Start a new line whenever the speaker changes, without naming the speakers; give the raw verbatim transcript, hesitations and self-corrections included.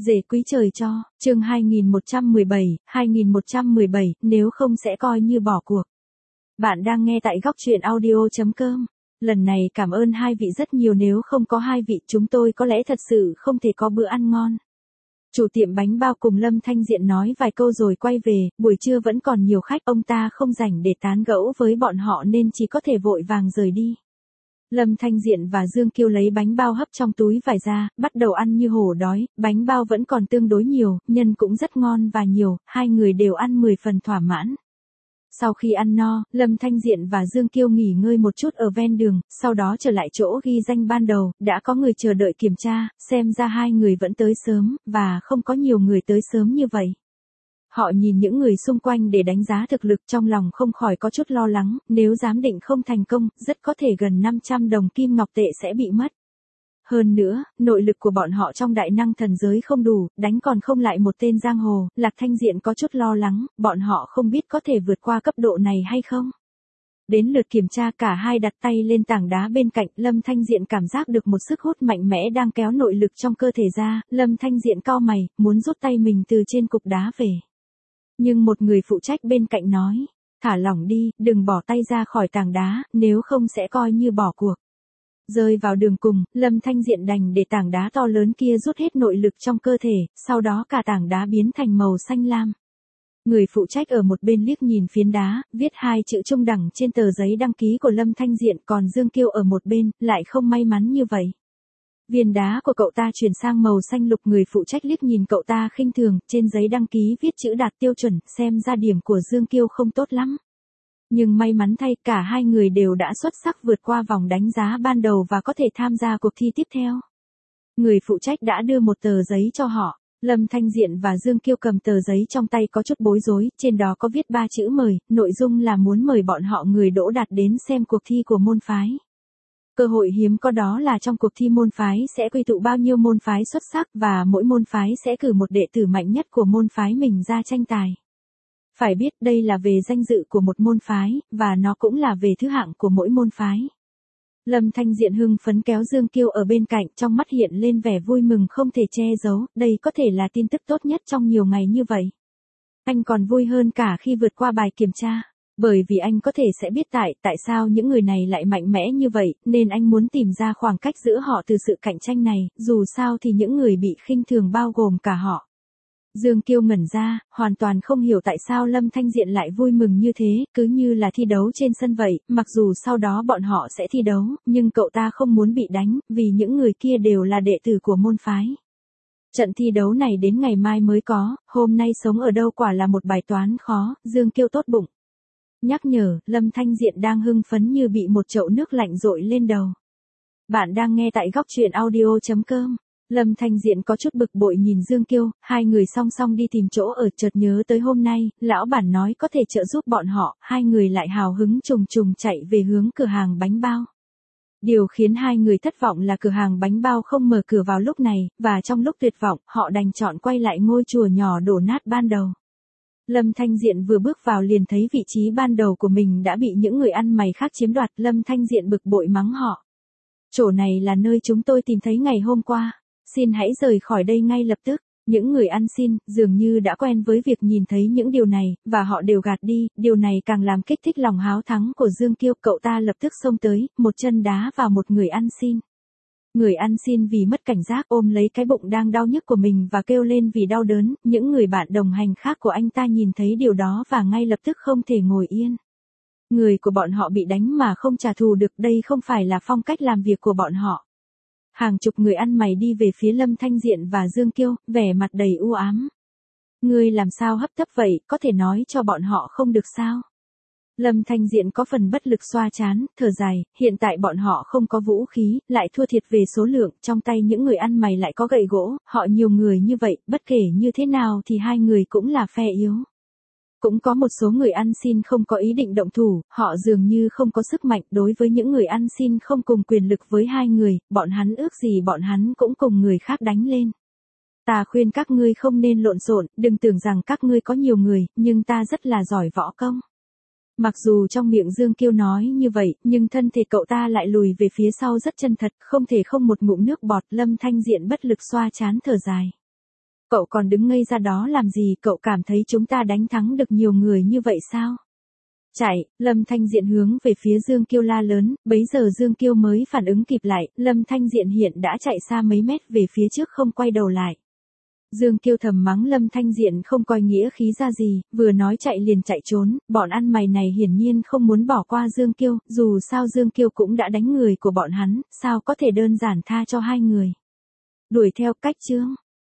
Rể quý trời cho, chương hai nghìn một trăm mười bảy, hai nghìn một trăm mười bảy, nếu không sẽ coi như bỏ cuộc. Bạn đang nghe tại góc truyện audio chấm com. Lần này cảm ơn hai vị rất nhiều, nếu không có hai vị chúng tôi có lẽ thật sự không thể có bữa ăn ngon. Chủ tiệm bánh bao cùng Lâm Thanh Diện nói vài câu rồi quay về, buổi trưa vẫn còn nhiều khách, ông ta không rảnh để tán gẫu với bọn họ nên chỉ có thể vội vàng rời đi. Lâm Thanh Diện và Dương Kiêu lấy bánh bao hấp trong túi vải ra, bắt đầu ăn như hổ đói, bánh bao vẫn còn tương đối nhiều, nhân cũng rất ngon và nhiều, hai người đều ăn mười phần thỏa mãn. Sau khi ăn no, Lâm Thanh Diện và Dương Kiêu nghỉ ngơi một chút ở ven đường, sau đó trở lại chỗ ghi danh ban đầu, đã có người chờ đợi kiểm tra, xem ra hai người vẫn tới sớm, và không có nhiều người tới sớm như vậy. Họ nhìn những người xung quanh để đánh giá thực lực, trong lòng không khỏi có chút lo lắng, nếu giám định không thành công, rất có thể gần năm trăm đồng kim ngọc tệ sẽ bị mất. Hơn nữa, nội lực của bọn họ trong đại năng thần giới không đủ, đánh còn không lại một tên giang hồ. Lạc Thanh Diện có chút lo lắng, bọn họ không biết có thể vượt qua cấp độ này hay không. Đến lượt kiểm tra, cả hai đặt tay lên tảng đá bên cạnh, Lâm Thanh Diện cảm giác được một sức hút mạnh mẽ đang kéo nội lực trong cơ thể ra, Lâm Thanh Diện cau mày, muốn rút tay mình từ trên cục đá về. Nhưng một người phụ trách bên cạnh nói, thả lỏng đi, đừng bỏ tay ra khỏi tảng đá, nếu không sẽ coi như bỏ cuộc. Rơi vào đường cùng, Lâm Thanh Diện đành để tảng đá to lớn kia rút hết nội lực trong cơ thể, sau đó cả tảng đá biến thành màu xanh lam. Người phụ trách ở một bên liếc nhìn phiến đá, viết hai chữ trung đẳng trên tờ giấy đăng ký của Lâm Thanh Diện, còn Dương Kiêu ở một bên, lại không may mắn như vậy. Viên đá của cậu ta chuyển sang màu xanh lục, người phụ trách liếc nhìn cậu ta khinh thường, trên giấy đăng ký viết chữ đạt tiêu chuẩn, xem ra điểm của Dương Kiêu không tốt lắm. Nhưng may mắn thay, cả hai người đều đã xuất sắc vượt qua vòng đánh giá ban đầu và có thể tham gia cuộc thi tiếp theo. Người phụ trách đã đưa một tờ giấy cho họ. Lâm Thanh Diện và Dương Kiêu cầm tờ giấy trong tay có chút bối rối, trên đó có viết ba chữ mời, nội dung là muốn mời bọn họ người đỗ đạt đến xem cuộc thi của môn phái. Cơ hội hiếm có đó là trong cuộc thi môn phái sẽ quy tụ bao nhiêu môn phái xuất sắc và mỗi môn phái sẽ cử một đệ tử mạnh nhất của môn phái mình ra tranh tài. Phải biết đây là về danh dự của một môn phái, và nó cũng là về thứ hạng của mỗi môn phái. Lâm Thanh Diện hưng phấn kéo Dương Kiêu ở bên cạnh, trong mắt hiện lên vẻ vui mừng không thể che giấu, đây có thể là tin tức tốt nhất trong nhiều ngày như vậy. Anh còn vui hơn cả khi vượt qua bài kiểm tra, bởi vì anh có thể sẽ biết tại tại sao những người này lại mạnh mẽ như vậy, nên anh muốn tìm ra khoảng cách giữa họ từ sự cạnh tranh này, dù sao thì những người bị khinh thường bao gồm cả họ. Dương Kiêu ngẩn ra, hoàn toàn không hiểu tại sao Lâm Thanh Diện lại vui mừng như thế, cứ như là thi đấu trên sân vậy, mặc dù sau đó bọn họ sẽ thi đấu, nhưng cậu ta không muốn bị đánh, vì những người kia đều là đệ tử của môn phái. Trận thi đấu này đến ngày mai mới có, hôm nay sống ở đâu quả là một bài toán khó, Dương Kiêu tốt bụng. Nhắc nhở, Lâm Thanh Diện đang hưng phấn như bị một chậu nước lạnh dội lên đầu. Bạn đang nghe tại góc truyện audio chấm com. Lâm Thanh Diện có chút bực bội nhìn Dương Kiêu, hai người song song đi tìm chỗ ở, chợt nhớ tới hôm nay, lão bản nói có thể trợ giúp bọn họ, hai người lại hào hứng trùng trùng chạy về hướng cửa hàng bánh bao. Điều khiến hai người thất vọng là cửa hàng bánh bao không mở cửa vào lúc này, và trong lúc tuyệt vọng, họ đành chọn quay lại ngôi chùa nhỏ đổ nát ban đầu. Lâm Thanh Diện vừa bước vào liền thấy vị trí ban đầu của mình đã bị những người ăn mày khác chiếm đoạt, Lâm Thanh Diện bực bội mắng họ. Chỗ này là nơi chúng tôi tìm thấy ngày hôm qua. Xin hãy rời khỏi đây ngay lập tức. Những người ăn xin, dường như đã quen với việc nhìn thấy những điều này, và họ đều gạt đi, điều này càng làm kích thích lòng háo thắng của Dương Kiêu, cậu ta lập tức xông tới, một chân đá vào một người ăn xin. Người ăn xin vì mất cảnh giác ôm lấy cái bụng đang đau nhức của mình và kêu lên vì đau đớn, những người bạn đồng hành khác của anh ta nhìn thấy điều đó và ngay lập tức không thể ngồi yên. Người của bọn họ bị đánh mà không trả thù được, đây không phải là phong cách làm việc của bọn họ. Hàng chục người ăn mày đi về phía Lâm Thanh Diện và Dương Kiêu, vẻ mặt đầy u ám. Ngươi làm sao hấp tấp vậy, có thể nói cho bọn họ không được sao? Lâm Thanh Diện có phần bất lực xoa trán, thở dài, hiện tại bọn họ không có vũ khí, lại thua thiệt về số lượng, trong tay những người ăn mày lại có gậy gỗ, họ nhiều người như vậy, bất kể như thế nào thì hai người cũng là phe yếu. Cũng có một số người ăn xin không có ý định động thủ, họ dường như không có sức mạnh, đối với những người ăn xin không cùng quyền lực với hai người, bọn hắn ước gì bọn hắn cũng cùng người khác đánh lên. Ta khuyên các ngươi không nên lộn xộn, đừng tưởng rằng các ngươi có nhiều người, nhưng ta rất là giỏi võ công. Mặc dù trong miệng Dương Kiêu nói như vậy, nhưng thân thể cậu ta lại lùi về phía sau rất chân thật, không thể không một ngụm nước bọt. Lâm Thanh Diện bất lực xoa trán thở dài. Cậu còn đứng ngây ra đó làm gì, cậu cảm thấy chúng ta đánh thắng được nhiều người như vậy sao? Chạy, Lâm Thanh Diện hướng về phía Dương Kiêu la lớn, bấy giờ Dương Kiêu mới phản ứng kịp lại, Lâm Thanh Diện hiện đã chạy xa mấy mét về phía trước không quay đầu lại. Dương Kiêu thầm mắng Lâm Thanh Diện không coi nghĩa khí ra gì, vừa nói chạy liền chạy trốn, bọn ăn mày này hiển nhiên không muốn bỏ qua Dương Kiêu, dù sao Dương Kiêu cũng đã đánh người của bọn hắn, sao có thể đơn giản tha cho hai người. Đuổi theo cách chương.